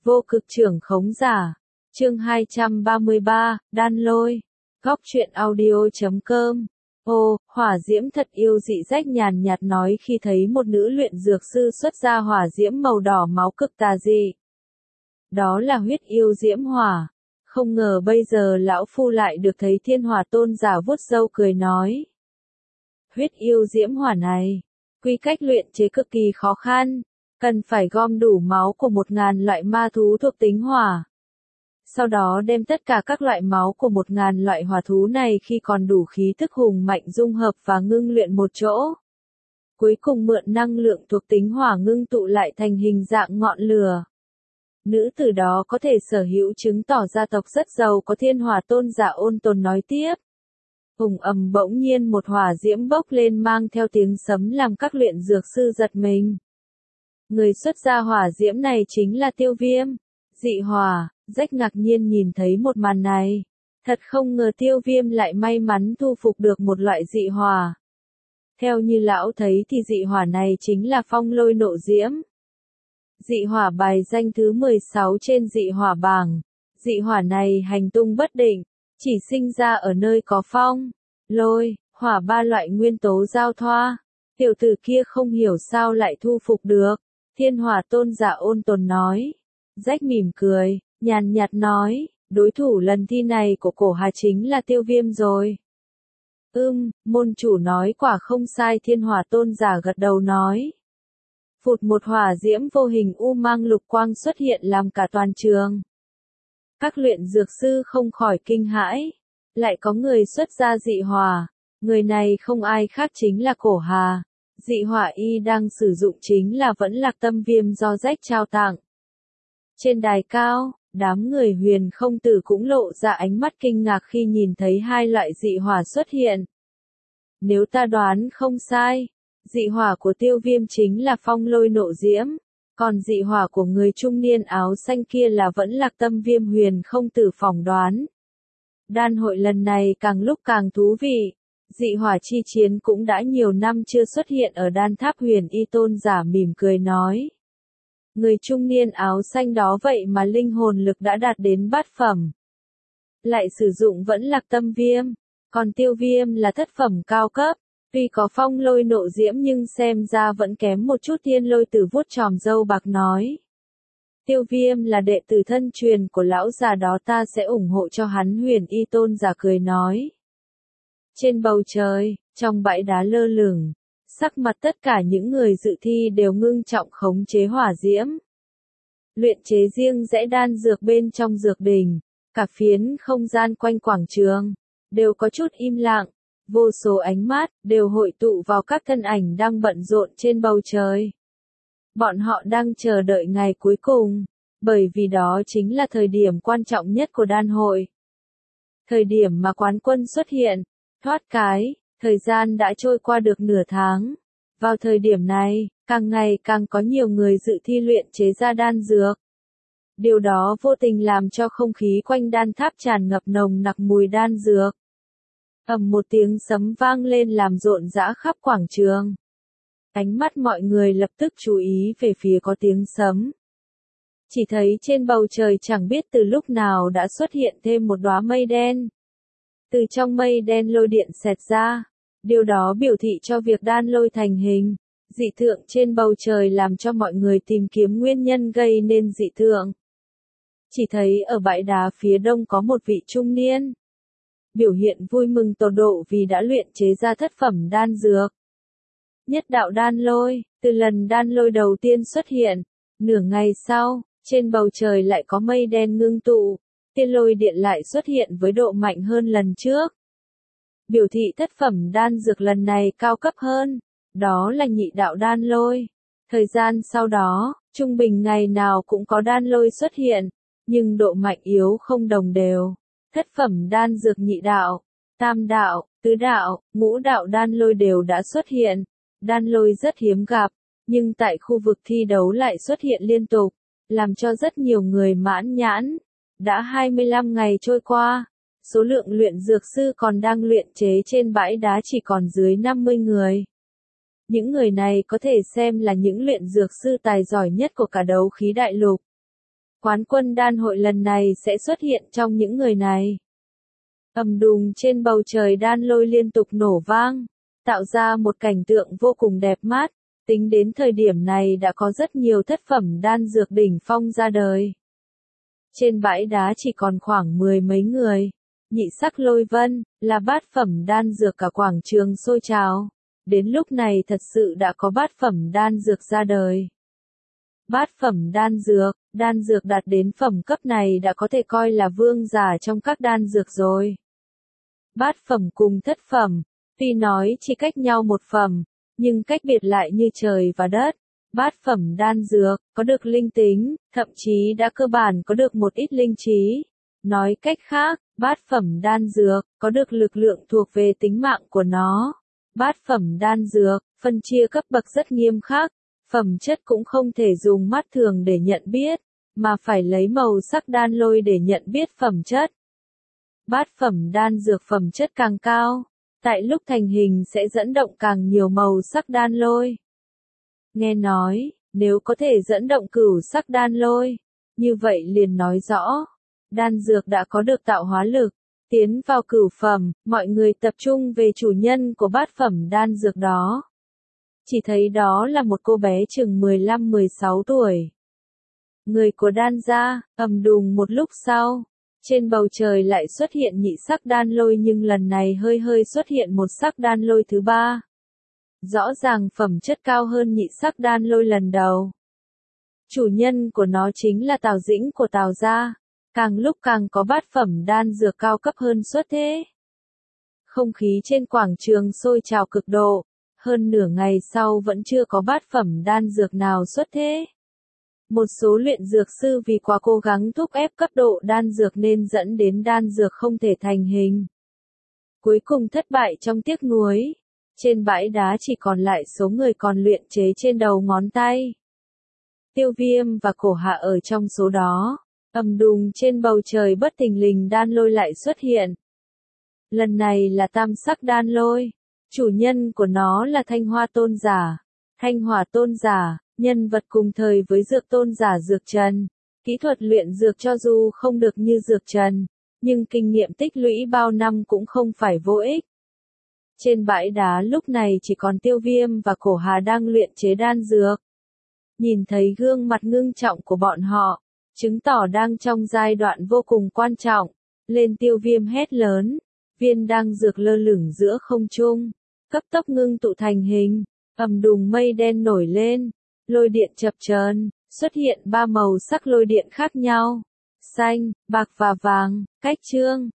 Vô cực trưởng khống giả. Chương 233, Đan Lôi. Góc truyện audio.com. Ô, hỏa diễm thật yêu dị rách nhàn nhạt nói khi thấy một nữ luyện dược sư xuất ra hỏa diễm màu đỏ máu cực tà dị. Đó là huyết yêu diễm hỏa. Không ngờ bây giờ lão phu lại được thấy thiên hỏa tôn giả vuốt râu cười nói. Huyết yêu diễm hỏa này, quy cách luyện chế cực kỳ khó khăn, cần phải gom đủ máu của 1000 loại ma thú thuộc tính hỏa. Sau đó đem tất cả các loại máu của 1000 loại hỏa thú này khi còn đủ khí thức hùng mạnh dung hợp và ngưng luyện một chỗ. Cuối cùng mượn năng lượng thuộc tính hỏa ngưng tụ lại thành hình dạng ngọn lửa. Nữ tử đó có thể sở hữu chứng tỏ gia tộc rất giàu có thiên hỏa tôn giả ôn tồn nói tiếp. Hùng ầm bỗng nhiên một hỏa diễm bốc lên mang theo tiếng sấm làm các luyện dược sư giật mình. Người xuất ra hỏa diễm này chính là Tiêu Viêm. Dị hỏa, rách ngạc nhiên nhìn thấy một màn này. Thật không ngờ Tiêu Viêm lại may mắn thu phục được một loại dị hỏa. Theo như lão thấy thì dị hỏa này chính là phong lôi nộ diễm. Dị hỏa bài danh thứ 16 trên dị hỏa bảng. Dị hỏa này hành tung bất định, chỉ sinh ra ở nơi có phong, lôi, hỏa ba loại nguyên tố giao thoa. Tiểu tử kia không hiểu sao lại thu phục được. Thiên hỏa tôn giả ôn tồn nói. Rách mỉm cười, nhàn nhạt nói, đối thủ lần thi này của cổ hà chính là Tiêu Viêm rồi. Môn chủ nói quả không sai, thiên hỏa tôn giả gật đầu nói. Phụt một hỏa diễm vô hình u mang lục quang xuất hiện làm cả toàn trường. Các luyện dược sư không khỏi kinh hãi. Lại có người xuất ra dị hỏa. Người này không ai khác chính là cổ hà. Dị hỏa y đang sử dụng chính là vẫn lạc tâm viêm do rách trao tặng. Trên đài cao, đám người huyền không tử cũng lộ ra ánh mắt kinh ngạc khi nhìn thấy hai loại dị hỏa xuất hiện. Nếu ta đoán không sai, dị hỏa của Tiêu Viêm chính là phong lôi nộ diễm, còn dị hỏa của người trung niên áo xanh kia là vẫn lạc tâm viêm, huyền không tử phỏng đoán. Đan hội lần này càng lúc càng thú vị, dị hỏa chi chiến cũng đã nhiều năm chưa xuất hiện ở đan tháp. Huyền y tôn giả mỉm cười nói. Người trung niên áo xanh đó vậy mà linh hồn lực đã đạt đến bát phẩm. Lại sử dụng vẫn lạc tâm viêm, còn Tiêu Viêm là thất phẩm cao cấp. Tuy có phong lôi nộ diễm nhưng xem ra vẫn kém một chút. Thiên lôi tử vuốt tròm râu bạc nói. Tiêu Viêm là đệ tử thân truyền của lão già đó, ta sẽ ủng hộ cho hắn. Huyền y tôn giả cười nói. Trên bầu trời, trong bãi đá lơ lửng, sắc mặt tất cả những người dự thi đều ngưng trọng khống chế hỏa diễm. Luyện chế riêng rẽ đan dược bên trong dược đình, cả phiến không gian quanh quảng trường, đều có chút im lặng. Vô số ánh mắt đều hội tụ vào các thân ảnh đang bận rộn trên bầu trời. Bọn họ đang chờ đợi ngày cuối cùng, bởi vì đó chính là thời điểm quan trọng nhất của đan hội. Thời điểm mà quán quân xuất hiện, thoát cái, thời gian đã trôi qua được nửa tháng. Vào thời điểm này, càng ngày càng có nhiều người dự thi luyện chế ra đan dược. Điều đó vô tình làm cho không khí quanh đan tháp tràn ngập nồng nặc mùi đan dược. Một tiếng sấm vang lên làm rộn rã khắp quảng trường. Ánh mắt mọi người lập tức chú ý về phía có tiếng sấm. Chỉ thấy trên bầu trời chẳng biết từ lúc nào đã xuất hiện thêm một đóa mây đen. Từ trong mây đen lôi điện xẹt ra. Điều đó biểu thị cho việc đan lôi thành hình. Dị tượng trên bầu trời làm cho mọi người tìm kiếm nguyên nhân gây nên dị tượng. Chỉ thấy ở bãi đá phía đông có một vị trung niên. Biểu hiện vui mừng tột độ vì đã luyện chế ra thất phẩm đan dược. Nhất đạo đan lôi, từ lần đan lôi đầu tiên xuất hiện, nửa ngày sau, trên bầu trời lại có mây đen ngưng tụ, tiên lôi điện lại xuất hiện với độ mạnh hơn lần trước. Biểu thị thất phẩm đan dược lần này cao cấp hơn, đó là nhị đạo đan lôi. Thời gian sau đó, trung bình ngày nào cũng có đan lôi xuất hiện, nhưng độ mạnh yếu không đồng đều. Thất phẩm đan dược nhị đạo, tam đạo, tứ đạo, ngũ đạo đan lôi đều đã xuất hiện. Đan lôi rất hiếm gặp, nhưng tại khu vực thi đấu lại xuất hiện liên tục, làm cho rất nhiều người mãn nhãn. Đã 25 ngày trôi qua, số lượng luyện dược sư còn đang luyện chế trên bãi đá chỉ còn dưới 50 người. Những người này có thể xem là những luyện dược sư tài giỏi nhất của cả đấu khí đại lục. Quán quân đan hội lần này sẽ xuất hiện trong những người này. Ầm đùng trên bầu trời đan lôi liên tục nổ vang, tạo ra một cảnh tượng vô cùng đẹp mắt. Tính đến thời điểm này đã có rất nhiều thất phẩm đan dược đỉnh phong ra đời. Trên bãi đá chỉ còn khoảng 10 mấy người. Nhị sắc lôi vân, là bát phẩm đan dược cả quảng trường sôi trào. Đến lúc này thật sự đã có bát phẩm đan dược ra đời. Bát phẩm đan dược đạt đến phẩm cấp này đã có thể coi là vương giả trong các đan dược rồi. Bát phẩm cùng thất phẩm, tuy nói chỉ cách nhau một phẩm, nhưng cách biệt lại như trời và đất. Bát phẩm đan dược, có được linh tính, thậm chí đã cơ bản có được một ít linh trí. Nói cách khác, bát phẩm đan dược, có được lực lượng thuộc về tính mạng của nó. Bát phẩm đan dược, phân chia cấp bậc rất nghiêm khắc, phẩm chất cũng không thể dùng mắt thường để nhận biết, mà phải lấy màu sắc đan lôi để nhận biết phẩm chất. Bát phẩm đan dược phẩm chất càng cao, tại lúc thành hình sẽ dẫn động càng nhiều màu sắc đan lôi. Nghe nói, nếu có thể dẫn động cửu sắc đan lôi, như vậy liền nói rõ, đan dược đã có được tạo hóa lực, tiến vào cửu phẩm, mọi người tập trung về chủ nhân của bát phẩm đan dược đó. Chỉ thấy đó là một cô bé chừng 15-16 tuổi. Người của đan gia, ầm đùng một lúc sau, trên bầu trời lại xuất hiện nhị sắc đan lôi nhưng lần này hơi xuất hiện một sắc đan lôi thứ ba. Rõ ràng phẩm chất cao hơn nhị sắc đan lôi lần đầu. Chủ nhân của nó chính là Tào Dĩnh của Tào gia, càng lúc càng có bát phẩm đan dược cao cấp hơn xuất thế. Không khí trên quảng trường sôi trào cực độ, hơn nửa ngày sau vẫn chưa có bát phẩm đan dược nào xuất thế. Một số luyện dược sư vì quá cố gắng thúc ép cấp độ đan dược nên dẫn đến đan dược không thể thành hình. Cuối cùng thất bại trong tiếc nuối. Trên bãi đá chỉ còn lại số người còn luyện chế trên đầu ngón tay. Tiêu Viêm và Cổ Hạ ở trong số đó. Ầm đùng trên bầu trời bất thình lình đan lôi lại xuất hiện. Lần này là tam sắc đan lôi. Chủ nhân của nó là Thanh Hoa Tôn Giả. Thanh Hỏa Tôn Giả, nhân vật cùng thời với Dược Tôn Giả Dược Trần. Kỹ thuật luyện dược cho dù không được như Dược Trần, nhưng kinh nghiệm tích lũy bao năm cũng không phải vô ích. Trên bãi đá lúc này chỉ còn Tiêu Viêm và Cổ Hà đang luyện chế đan dược. Nhìn thấy gương mặt ngưng trọng của bọn họ, chứng tỏ đang trong giai đoạn vô cùng quan trọng. Lên Tiêu Viêm hét lớn, viên đan dược lơ lửng giữa không trung, cấp tốc ngưng tụ thành hình, ầm đùng mây đen nổi lên, lôi điện chập chờn, xuất hiện 3 màu sắc lôi điện khác nhau, xanh, bạc và vàng, cách chương.